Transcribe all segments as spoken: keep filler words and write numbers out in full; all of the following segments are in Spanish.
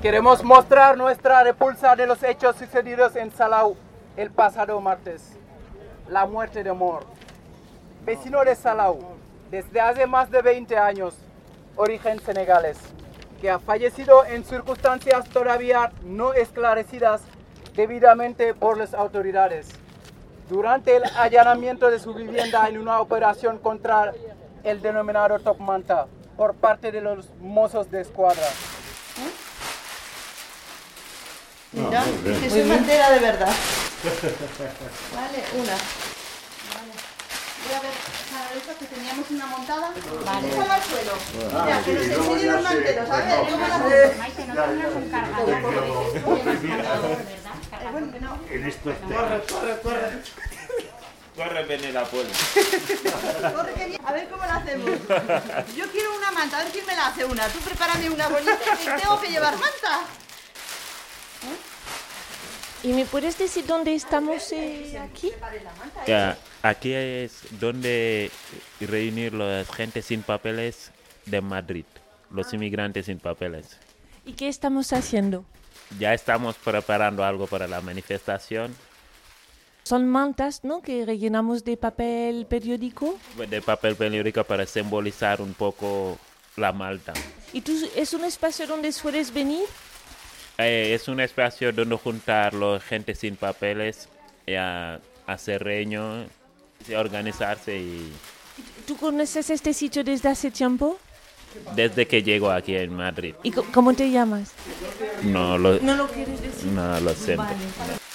Queremos mostrar nuestra repulsa de los hechos sucedidos en Salau el pasado martes. La muerte de Mor, vecino de Salau, desde hace más de veinte años, origen senegalés, que ha fallecido en circunstancias todavía no esclarecidas debidamente por las autoridades, durante el allanamiento de su vivienda en una operación contra el denominado Top Manta por parte de los mozos de escuadra. Mira, que soy mantera de verdad. Vale, una. Vale. Voy a ver, para eso que teníamos una montada. Vale. Déjala al suelo. Mira, que nos enseñen los manteros. A ver, ¿cómo la hacemos? Maite, no tengas un cargador. Bueno, no. En esto está. Corre, corre, corre. Corre, Penela, puede. Corre, que bien. A ver cómo la hacemos. Yo quiero una manta, a ver quién me la hace una. Tú prepárame una bonita, que tengo que llevar manta. ¿Y me puedes decir dónde estamos eh, aquí? Ya, aquí es donde reunir la gente sin papeles de Madrid, los inmigrantes sin papeles. ¿Y qué estamos haciendo? Ya estamos preparando algo para la manifestación. Son mantas, ¿no?, que rellenamos de papel periódico. De papel periódico para simbolizar un poco la Malta. ¿Y tú, es un espacio donde sueles venir? Eh, es un espacio donde juntar la gente sin papeles, y a, hacer reño, organizarse. Y ¿Tú conoces este sitio desde hace tiempo? Desde que llego aquí en Madrid. ¿Y cómo te llamas? No lo, ¿No lo quieres decir? No lo siento. Vale.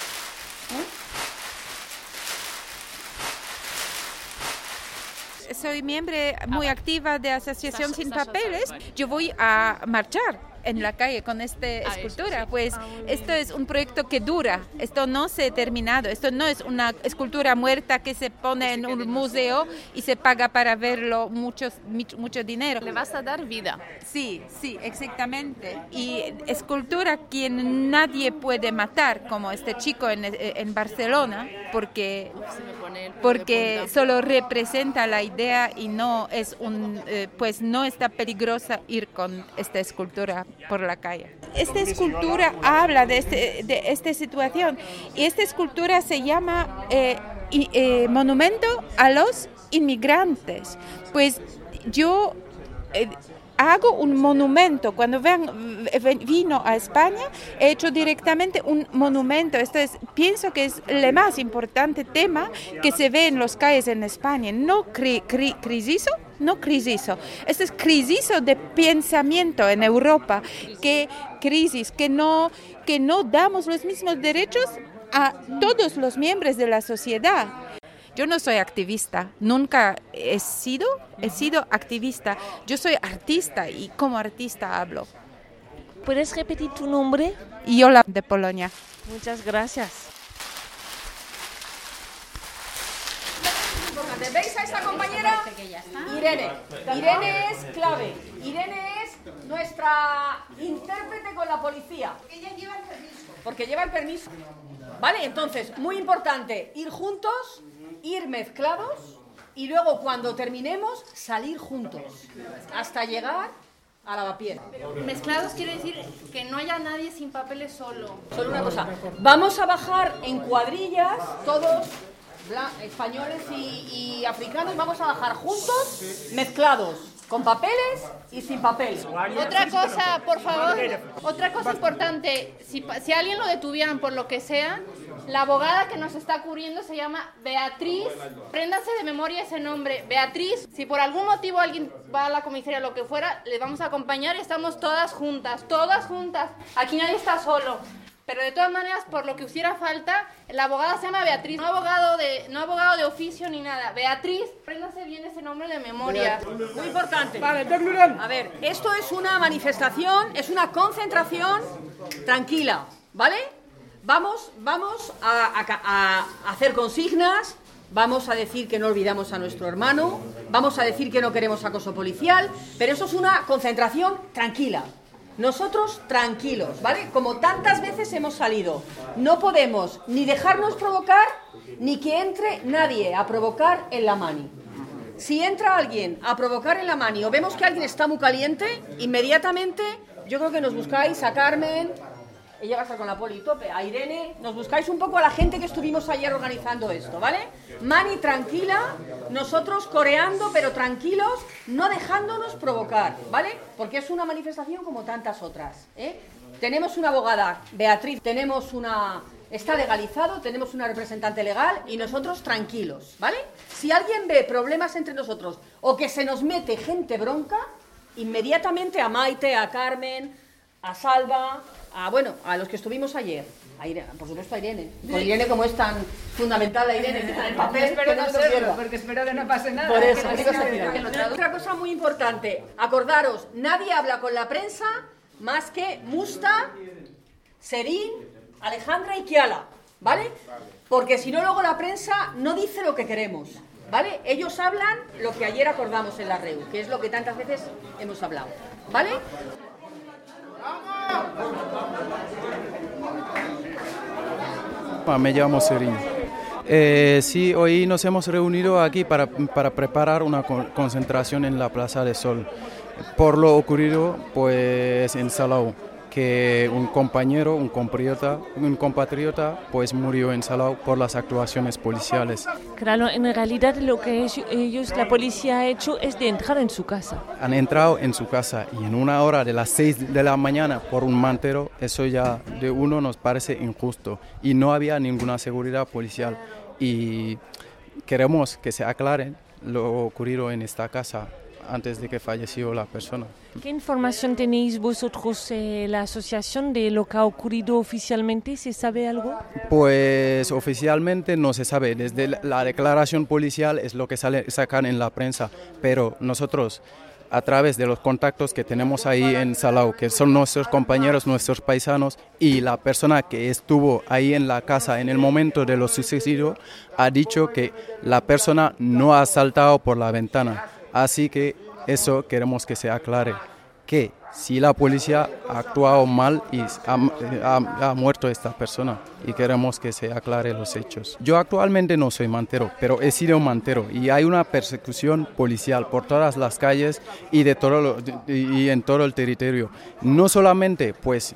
Soy miembro muy activa de Asociación Sin Papeles. Yo voy a marchar en la calle con esta escultura. Pues esto es un proyecto que dura. Esto no se ha terminado. Esto no es una escultura muerta que se pone en un museo y se paga para verlo mucho, mucho dinero. Le vas a dar vida. Sí, sí, exactamente. Y escultura que nadie puede matar, como este chico en, en Barcelona, porque, porque solo representa la idea y no es un, eh, pues no está peligrosa ir con esta escultura por la calle. Esta escultura habla de, este, de esta situación y esta escultura se llama eh, y, eh, Monumento a los Inmigrantes. Pues yo eh, hago un monumento. Cuando ven, vino a España, he hecho directamente un monumento. Esto es, pienso que es el más importante tema que se ve en las calles en España. No cri, cri, crisiso, no crisiso. Esto es crisiso de pensamiento en Europa. Que crisis, que no, que no damos los mismos derechos a todos los miembros de la sociedad. Yo no soy activista, nunca he sido, he sido activista. Yo soy artista y como artista hablo. ¿Puedes repetir tu nombre? Jola de Polonia. Muchas gracias. ¿Veis a esta compañera? Irene. Irene es clave. Irene es nuestra intérprete con la policía. Ella lleva el permiso. Porque lleva el permiso. Vale, entonces, muy importante, ir juntos, ir mezclados y luego cuando terminemos salir juntos hasta llegar a Lavapiés. Mezclados quiere decir que no haya nadie sin papeles solo. Solo una cosa, vamos a bajar en cuadrillas, todos españoles y, y africanos, vamos a bajar juntos, mezclados, con papeles y sin papel. Otra cosa, por favor, otra cosa importante, si, si alguien lo detuvieran por lo que sea, la abogada que nos está cubriendo se llama Beatriz. Préndanse de memoria ese nombre, Beatriz. Si por algún motivo alguien va a la comisaría o lo que fuera, les vamos a acompañar. Estamos todas juntas, todas juntas. Aquí nadie está solo. Pero de todas maneras, por lo que hiciera falta, la abogada se llama Beatriz, no abogado de, no abogado de oficio ni nada. Beatriz, préndase bien ese nombre de memoria. Muy importante. A ver, esto es una manifestación, es una concentración tranquila, ¿vale? Vamos, vamos a, a, a hacer consignas, vamos a decir que no olvidamos a nuestro hermano, vamos a decir que no queremos acoso policial, pero eso es una concentración tranquila. Nosotros tranquilos, ¿vale? Como tantas veces hemos salido, no podemos ni dejarnos provocar, ni que entre nadie a provocar en la mani. Si entra alguien a provocar en la mani o vemos que alguien está muy caliente, inmediatamente yo creo que nos buscáis a Carmen, ella va a estar con la poli tope, a Irene, nos buscáis un poco a la gente que estuvimos ayer organizando esto, ¿vale? Mani, tranquila, nosotros coreando, pero tranquilos, no dejándonos provocar, ¿vale? Porque es una manifestación como tantas otras, ¿eh? Tenemos una abogada, Beatriz, tenemos una... Está legalizado, tenemos una representante legal y nosotros tranquilos, ¿vale? Si alguien ve problemas entre nosotros o que se nos mete gente bronca, inmediatamente a Maite, a Carmen, a Salva, a, bueno, a los que estuvimos ayer. A Irene, por supuesto a Irene. Con Irene, como es tan fundamental la Irene, que está en el papel, espero que no no se pierda. porque espero que no pase nada. Por eso, que digo, no que que no no traduzca. Otra cosa muy importante, acordaros, nadie habla con la prensa más que Musta, Serín, Alejandra y Kiala, ¿vale? Porque si no, luego la prensa no dice lo que queremos, ¿vale? Ellos hablan lo que ayer acordamos en la R E U, que es lo que tantas veces hemos hablado, ¿vale? Me llamo Serín. Eh, sí, hoy nos hemos reunido aquí para, para preparar una concentración en la Plaza del Sol por lo ocurrido pues en Salau, que un compañero, un compatriota, un compatriota pues murió en Salau por las actuaciones policiales. Claro, en realidad lo que ellos, la policía ha hecho es de entrar en su casa. Han entrado en su casa y en una hora de las seis de la mañana por un mantero, eso ya de uno nos parece injusto y no había ninguna seguridad policial y queremos que se aclare lo ocurrido en esta casa antes de que falleció la persona. ¿Qué información tenéis vosotros, eh, la asociación, de lo que ha ocurrido oficialmente? ¿Se sabe algo? Pues oficialmente no se sabe. Desde la declaración policial es lo que sale, sacan en la prensa, pero nosotros, a través de los contactos que tenemos ahí en Salau, que son nuestros compañeros, nuestros paisanos, y la persona que estuvo ahí en la casa en el momento de lo sucedido, ha dicho que la persona no ha saltado por la ventana. Así que eso queremos que se aclare, que si la policía ha actuado mal y ha, ha, ha muerto esta persona, y queremos que se aclare los hechos. Yo actualmente no soy mantero, pero he sido mantero y hay una persecución policial por todas las calles y, de todo lo, y en todo el territorio. No solamente pues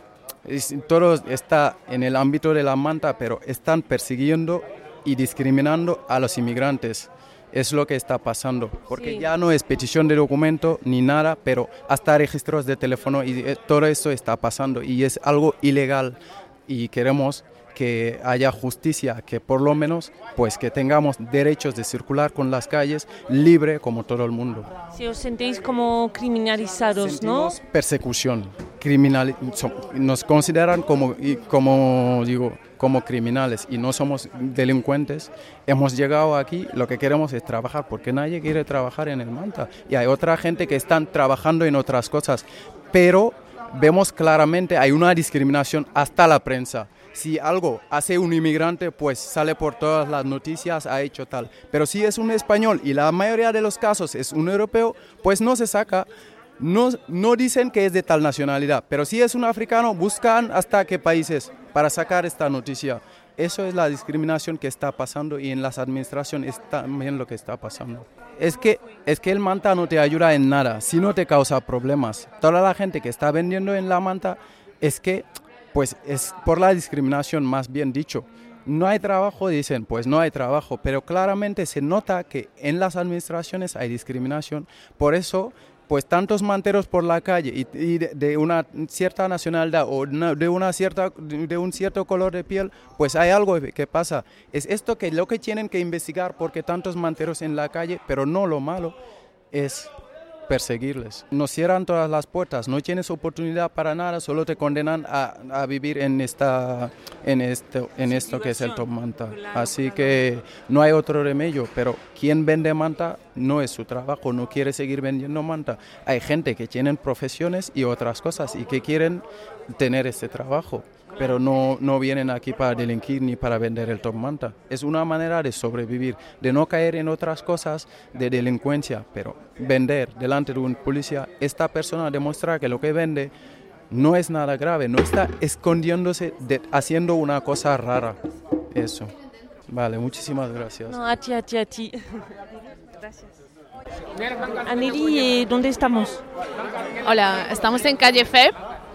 todo está en el ámbito de la manta, pero están persiguiendo y discriminando a los inmigrantes. Es lo que está pasando, porque sí. Ya no es petición de documento ni nada, pero hasta registros de teléfono y todo eso está pasando y es algo ilegal y queremos que haya justicia, que por lo menos pues que tengamos derechos de circular con las calles libre como todo el mundo. Si os sentéis como criminalizados, Sentimos ¿no? Persecución, criminal, nos consideran como, como digo, como criminales y no somos delincuentes. Hemos llegado aquí, lo que queremos es trabajar, porque nadie quiere trabajar en el Manta y hay otra gente que están trabajando en otras cosas, pero vemos claramente hay una discriminación hasta la prensa. Si algo hace un inmigrante, pues sale por todas las noticias, ha hecho tal. Pero si es un español y la mayoría de los casos es un europeo, pues no se saca. No, no dicen que es de tal nacionalidad, pero si es un africano, buscan hasta qué países para sacar esta noticia. Eso es la discriminación que está pasando y en las administraciones es también lo que está pasando. Es que, es que el Manta no te ayuda en nada, si no te causa problemas. Toda la gente que está vendiendo en la Manta es que... pues es por la discriminación, más bien dicho. No hay trabajo, dicen, pues no hay trabajo, pero claramente se nota que en las administraciones hay discriminación. Por eso, pues tantos manteros por la calle y, y de, de una cierta nacionalidad o una, de, una cierta, de un cierto color de piel, pues hay algo que pasa. Es esto que lo que tienen que investigar, porque tantos manteros en la calle, pero no lo malo es... perseguirles. Nos cierran todas las puertas, no tienes oportunidad para nada, solo te condenan a, a vivir en esta en esto en esto que es el Top Manta. Así que no hay otro remedio, pero quien vende manta no es su trabajo, no quiere seguir vendiendo manta. Hay gente que tienen profesiones y otras cosas y que quieren tener este trabajo, pero no, no vienen aquí para delinquir ni para vender el Top Manta. Es una manera de sobrevivir, de no caer en otras cosas de delincuencia, pero vender delante de un policía, esta persona demuestra que lo que vende no es nada grave, no está escondiéndose, de, haciendo una cosa rara. Eso. Vale, muchísimas gracias. No, a ti, a ti, a ti. Gracias. Anneli, ¿dónde estamos? Hola, estamos en calle F E P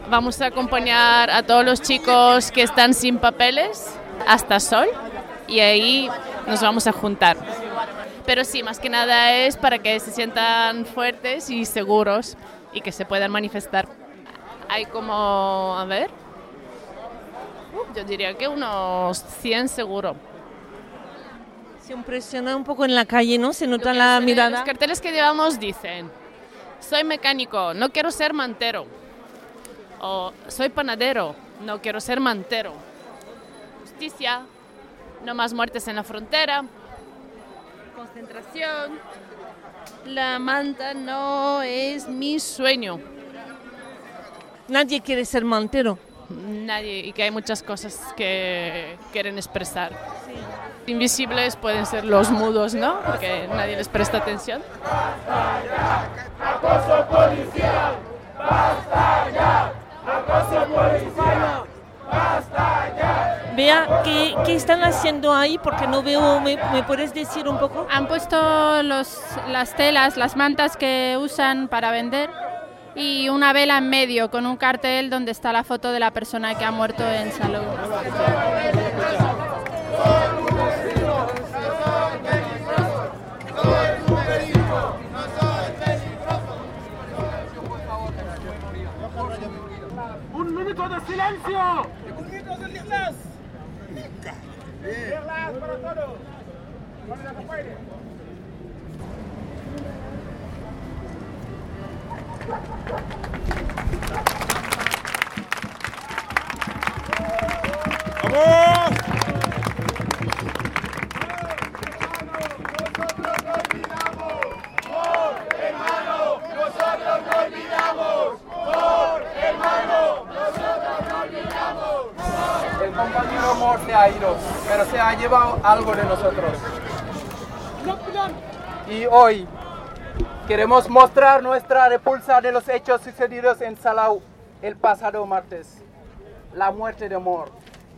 Vamos a acompañar a todos los chicos que están sin papeles hasta Sol y ahí nos vamos a juntar. Pero sí, más que nada es para que se sientan fuertes y seguros y que se puedan manifestar. Hay como, a ver, yo diría que unos cien seguro. Se impresiona un poco en la calle, ¿no? Se nota la mirada. Los carteles que llevamos dicen: soy mecánico, no quiero ser mantero. O soy panadero, no quiero ser mantero. Justicia, no más muertes en la frontera. Concentración. La manta no es mi sueño. Nadie quiere ser mantero. Nadie, y que hay muchas cosas que quieren expresar. Sí. Invisibles pueden ser los mudos, ¿no? Porque nadie les presta atención. ¡Basta ya! ¡Acoso policial! ¡Basta ya! ¡Acoso policial! ¡Basta ya! Bea, ¿qué, ¿qué están haciendo ahí? Porque no veo, ¿me, me puedes decir un poco? Han puesto los, las telas, las mantas que usan para vender y una vela en medio con un cartel donde está la foto de la persona que ha muerto en Salou. ¡Un minuto de silencio! ¡Un minuto de Irlas! ¡Irlas para todos! ¡Vamos! El compañero Mor se ha ido, pero se ha llevado algo de nosotros. Y hoy queremos mostrar nuestra repulsa de los hechos sucedidos en Salau el pasado martes. La muerte de Mor,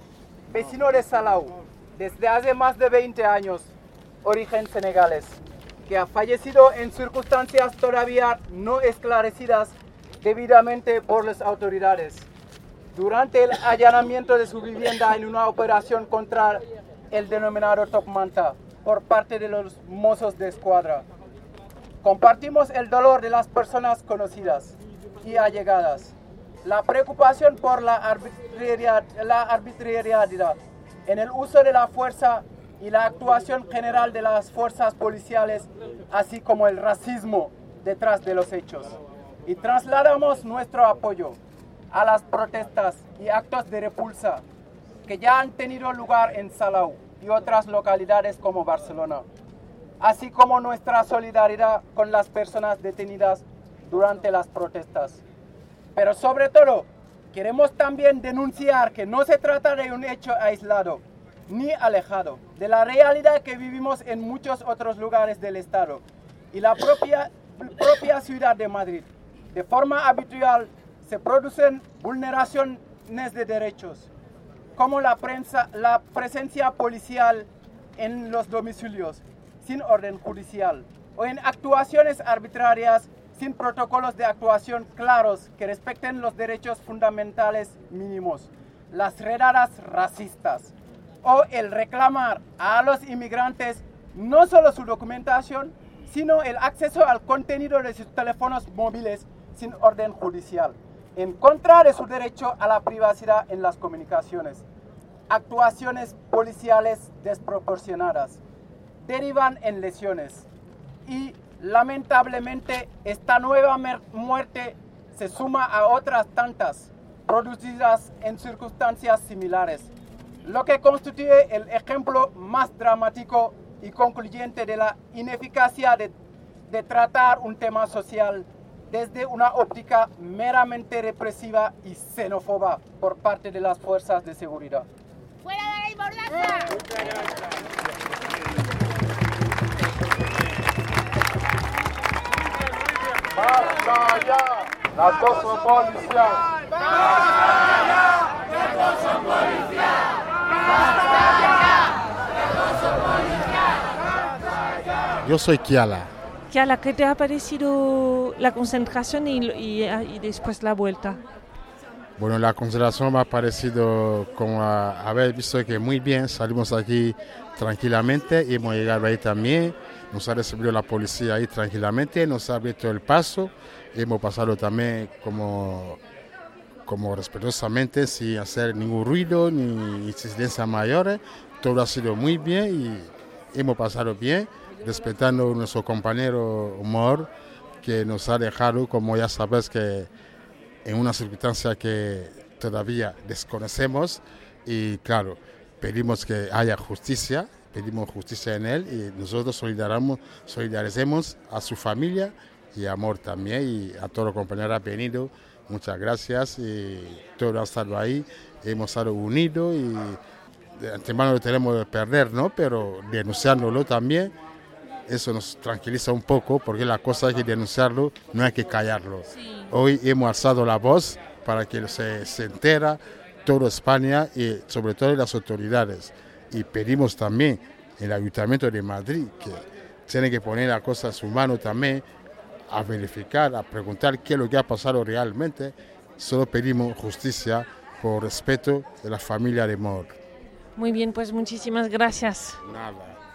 vecino de Salau, desde hace más de veinte años, origen senegalés, que ha fallecido en circunstancias todavía no esclarecidas debidamente por las autoridades, durante el allanamiento de su vivienda en una operación contra el denominado Top Manta por parte de los mozos de escuadra. Compartimos el dolor de las personas conocidas y allegadas, la preocupación por la arbitrariedad, la arbitrariedad en el uso de la fuerza y la actuación general de las fuerzas policiales, así como el racismo detrás de los hechos. Y trasladamos nuestro apoyo a las protestas y actos de repulsa que ya han tenido lugar en Salau y otras localidades como Barcelona, así como nuestra solidaridad con las personas detenidas durante las protestas. Pero sobre todo, queremos también denunciar que no se trata de un hecho aislado ni alejado de la realidad que vivimos en muchos otros lugares del Estado y la propia, propia ciudad de Madrid. De forma habitual se producen vulneraciones de derechos, como la, prensa, la presencia policial en los domicilios sin orden judicial o en actuaciones arbitrarias sin protocolos de actuación claros que respeten los derechos fundamentales mínimos, las redadas racistas o el reclamar a los inmigrantes no solo su documentación, sino el acceso al contenido de sus teléfonos móviles sin orden judicial, en contra de su derecho a la privacidad en las comunicaciones. Actuaciones policiales desproporcionadas derivan en lesiones y lamentablemente esta nueva muerte se suma a otras tantas producidas en circunstancias similares, lo que constituye el ejemplo más dramático y concluyente de la ineficacia de, de tratar un tema social desde una óptica meramente represiva y xenófoba por parte de las fuerzas de seguridad. ¡Fuera de la Mordaza! ¡Basta ya! ¡Acoso policial! ¡Basta ya! ¡Acoso policial! ¡Basta ya! ¡Acoso policial! ¡Basta ya! Yo soy Kiala. Kiala, ¿qué te ha parecido la concentración y, y, y después la vuelta? Bueno, la consideración me ha parecido, como a, haber visto que muy bien, salimos aquí tranquilamente y hemos llegado ahí también, nos ha recibido la policía ahí tranquilamente, nos ha abierto el paso, hemos pasado también como, como respetuosamente, sin hacer ningún ruido ni incidencias mayores, todo ha sido muy bien y hemos pasado bien, respetando a nuestro compañero Mor, que nos ha dejado, como ya sabes, que en una circunstancia que todavía desconocemos y claro, pedimos que haya justicia, pedimos justicia en él y nosotros solidarizamos, solidaricemos a su familia y amor también y a todos los compañeros que han venido, muchas gracias y todos han estado ahí, hemos estado unidos y de antemano lo tenemos que perder, ¿no? Pero denunciándolo también, eso nos tranquiliza un poco porque la cosa hay que denunciarlo, no hay que callarlo. Sí. Hoy hemos alzado la voz para que se, se entera toda España y sobre todo las autoridades. Y pedimos también el Ayuntamiento de Madrid que tiene que poner las cosas en su mano también a verificar, a preguntar qué es lo que ha pasado realmente. Solo pedimos justicia por respeto de la familia de Mor. Muy bien, pues muchísimas gracias. Nada.